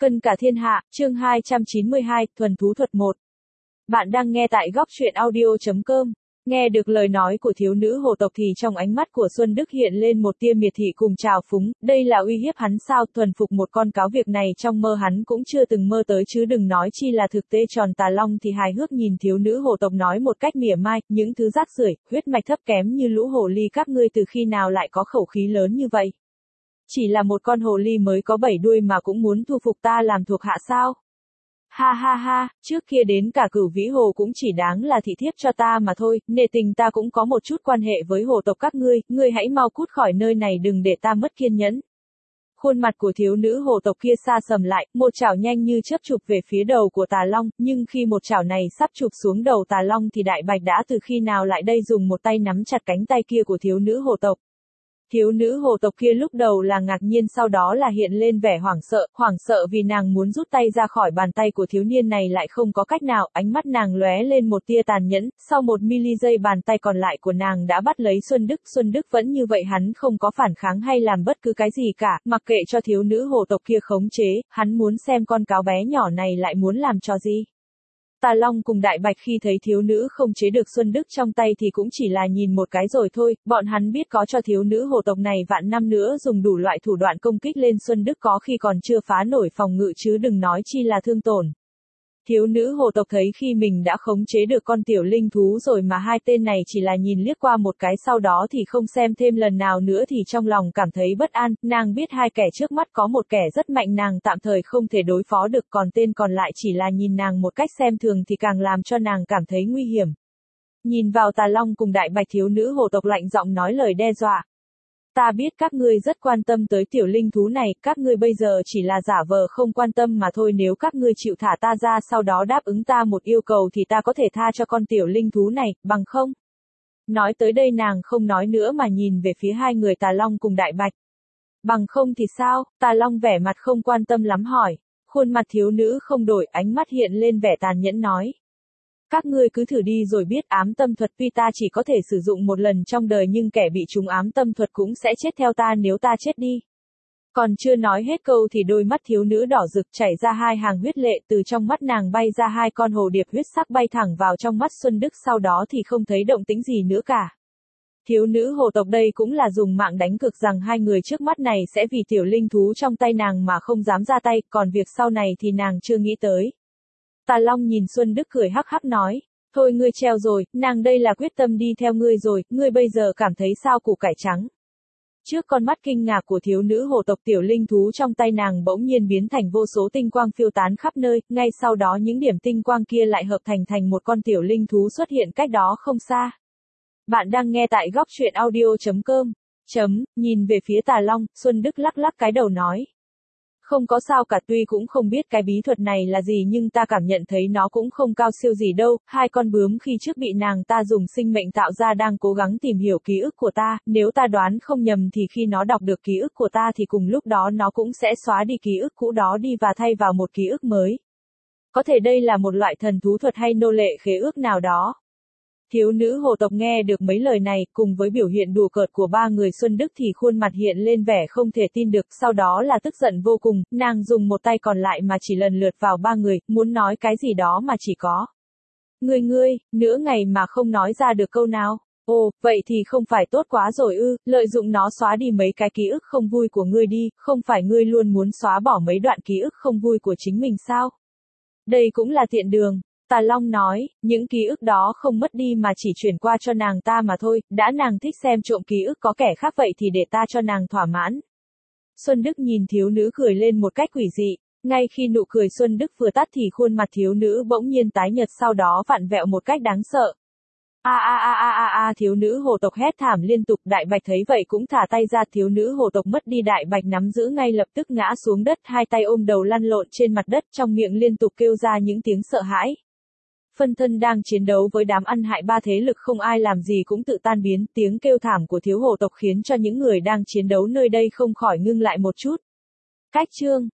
Cân cả thiên hạ, chương 292, thuần thú thuật 1. Bạn đang nghe tại góc truyện audio.com. Nghe được lời nói của thiếu nữ hồ tộc thì trong ánh mắt của Xuân Đức hiện lên một tia miệt thị cùng trào phúng, đây là uy hiếp hắn sao, thuần phục một con cáo, việc này trong mơ hắn cũng chưa từng mơ tới chứ đừng nói chi là thực tế. Tròn Tà Long thì hài hước nhìn thiếu nữ hồ tộc nói một cách mỉa mai, những thứ rác rưởi, huyết mạch thấp kém như lũ hồ ly các ngươi từ khi nào lại có khẩu khí lớn như vậy? Chỉ là một con hồ ly mới có 7 đuôi mà cũng muốn thu phục ta làm thuộc hạ sao? Ha ha ha, trước kia đến cả Cửu Vĩ Hồ cũng chỉ đáng là thị thiếp cho ta mà thôi, nể tình ta cũng có một chút quan hệ với hồ tộc các ngươi hãy mau cút khỏi nơi này đừng để ta mất kiên nhẫn. Khuôn mặt của thiếu nữ hồ tộc kia xa sầm lại, một chảo nhanh như chớp chụp về phía đầu của Tà Long, nhưng khi một chảo này sắp chụp xuống đầu Tà Long thì Đại Bạch đã từ khi nào lại đây dùng một tay nắm chặt cánh tay kia của thiếu nữ hồ tộc. Thiếu nữ hồ tộc kia lúc đầu là ngạc nhiên sau đó là hiện lên vẻ hoảng sợ vì nàng muốn rút tay ra khỏi bàn tay của thiếu niên này lại không có cách nào, ánh mắt nàng lóe lên một tia tàn nhẫn, sau một mili giây bàn tay còn lại của nàng đã bắt lấy Xuân Đức vẫn như vậy hắn không có phản kháng hay làm bất cứ cái gì cả, mặc kệ cho thiếu nữ hồ tộc kia khống chế, hắn muốn xem con cáo bé nhỏ này lại muốn làm trò gì. Tà Long cùng Đại Bạch khi thấy thiếu nữ không chế được Xuân Đức trong tay thì cũng chỉ là nhìn một cái rồi thôi, bọn hắn biết có cho thiếu nữ hồ tộc này vạn năm nữa dùng đủ loại thủ đoạn công kích lên Xuân Đức có khi còn chưa phá nổi phòng ngự chứ đừng nói chi là thương tổn. Thiếu nữ hồ tộc thấy khi mình đã khống chế được con tiểu linh thú rồi mà hai tên này chỉ là nhìn liếc qua một cái sau đó thì không xem thêm lần nào nữa thì trong lòng cảm thấy bất an, nàng biết hai kẻ trước mắt có một kẻ rất mạnh nàng tạm thời không thể đối phó được còn tên còn lại chỉ là nhìn nàng một cách xem thường thì càng làm cho nàng cảm thấy nguy hiểm. Nhìn vào Tà Long cùng Đại Bạch thiếu nữ hồ tộc lạnh giọng nói lời đe dọa. Ta biết các ngươi rất quan tâm tới tiểu linh thú này, các ngươi bây giờ chỉ là giả vờ không quan tâm mà thôi, nếu các ngươi chịu thả ta ra sau đó đáp ứng ta một yêu cầu thì ta có thể tha cho con tiểu linh thú này, bằng không? Nói tới đây nàng không nói nữa mà nhìn về phía hai người Tà Long cùng Đại Bạch. Bằng không thì sao? Tà Long vẻ mặt không quan tâm lắm hỏi. Khuôn mặt thiếu nữ không đổi, ánh mắt hiện lên vẻ tàn nhẫn nói. Các ngươi cứ thử đi rồi biết, ám tâm thuật tuy ta chỉ có thể sử dụng một lần trong đời nhưng kẻ bị trúng ám tâm thuật cũng sẽ chết theo ta nếu ta chết đi. Còn chưa nói hết câu thì đôi mắt thiếu nữ đỏ rực chảy ra hai hàng huyết lệ, từ trong mắt nàng bay ra hai con hồ điệp huyết sắc bay thẳng vào trong mắt Xuân Đức, sau đó thì không thấy động tĩnh gì nữa cả. Thiếu nữ hồ tộc đây cũng là dùng mạng đánh cược rằng hai người trước mắt này sẽ vì tiểu linh thú trong tay nàng mà không dám ra tay, còn việc sau này thì nàng chưa nghĩ tới. Tà Long nhìn Xuân Đức cười hắc hắc nói, thôi ngươi treo rồi, nàng đây là quyết tâm đi theo ngươi rồi, ngươi bây giờ cảm thấy sao củ cải trắng. Trước con mắt kinh ngạc của thiếu nữ hồ tộc tiểu linh thú trong tay nàng bỗng nhiên biến thành vô số tinh quang phiêu tán khắp nơi, ngay sau đó những điểm tinh quang kia lại hợp thành một con tiểu linh thú xuất hiện cách đó không xa. Bạn đang nghe tại góc truyện audio.com. Nhìn về phía Tà Long, Xuân Đức lắc lắc cái đầu nói. Không có sao cả, tuy cũng không biết cái bí thuật này là gì nhưng ta cảm nhận thấy nó cũng không cao siêu gì đâu, hai con bướm khi trước bị nàng ta dùng sinh mệnh tạo ra đang cố gắng tìm hiểu ký ức của ta, nếu ta đoán không nhầm thì khi nó đọc được ký ức của ta thì cùng lúc đó nó cũng sẽ xóa đi ký ức cũ đó đi và thay vào một ký ức mới. Có thể đây là một loại thần thú thuật hay nô lệ khế ước nào đó. Thiếu nữ hồ tộc nghe được mấy lời này, cùng với biểu hiện đùa cợt của ba người Xuân Đức thì khuôn mặt hiện lên vẻ không thể tin được, sau đó là tức giận vô cùng, nàng dùng một tay còn lại mà chỉ lần lượt vào ba người, muốn nói cái gì đó mà chỉ có. Ngươi, nửa ngày mà không nói ra được câu nào. Ồ, vậy thì không phải tốt quá rồi ư, lợi dụng nó xóa đi mấy cái ký ức không vui của ngươi đi, không phải ngươi luôn muốn xóa bỏ mấy đoạn ký ức không vui của chính mình sao? Đây cũng là tiện đường. Tà Long nói, những ký ức đó không mất đi mà chỉ chuyển qua cho nàng ta mà thôi, đã nàng thích xem trộm ký ức có kẻ khác vậy thì để ta cho nàng thỏa mãn. Xuân Đức nhìn thiếu nữ cười lên một cách quỷ dị, ngay khi nụ cười Xuân Đức vừa tắt thì khuôn mặt thiếu nữ bỗng nhiên tái nhợt sau đó vặn vẹo một cách đáng sợ. Thiếu nữ hồ tộc hét thảm liên tục, Đại Bạch thấy vậy cũng thả tay ra, thiếu nữ hồ tộc mất đi Đại Bạch nắm giữ ngay lập tức ngã xuống đất, hai tay ôm đầu lăn lộn trên mặt đất, trong miệng liên tục kêu ra những tiếng sợ hãi. Phân thân đang chiến đấu với đám ăn hại ba thế lực không ai làm gì cũng tự tan biến, tiếng kêu thảm của thiếu hồ tộc khiến cho những người đang chiến đấu nơi đây không khỏi ngưng lại một chút. Cách chương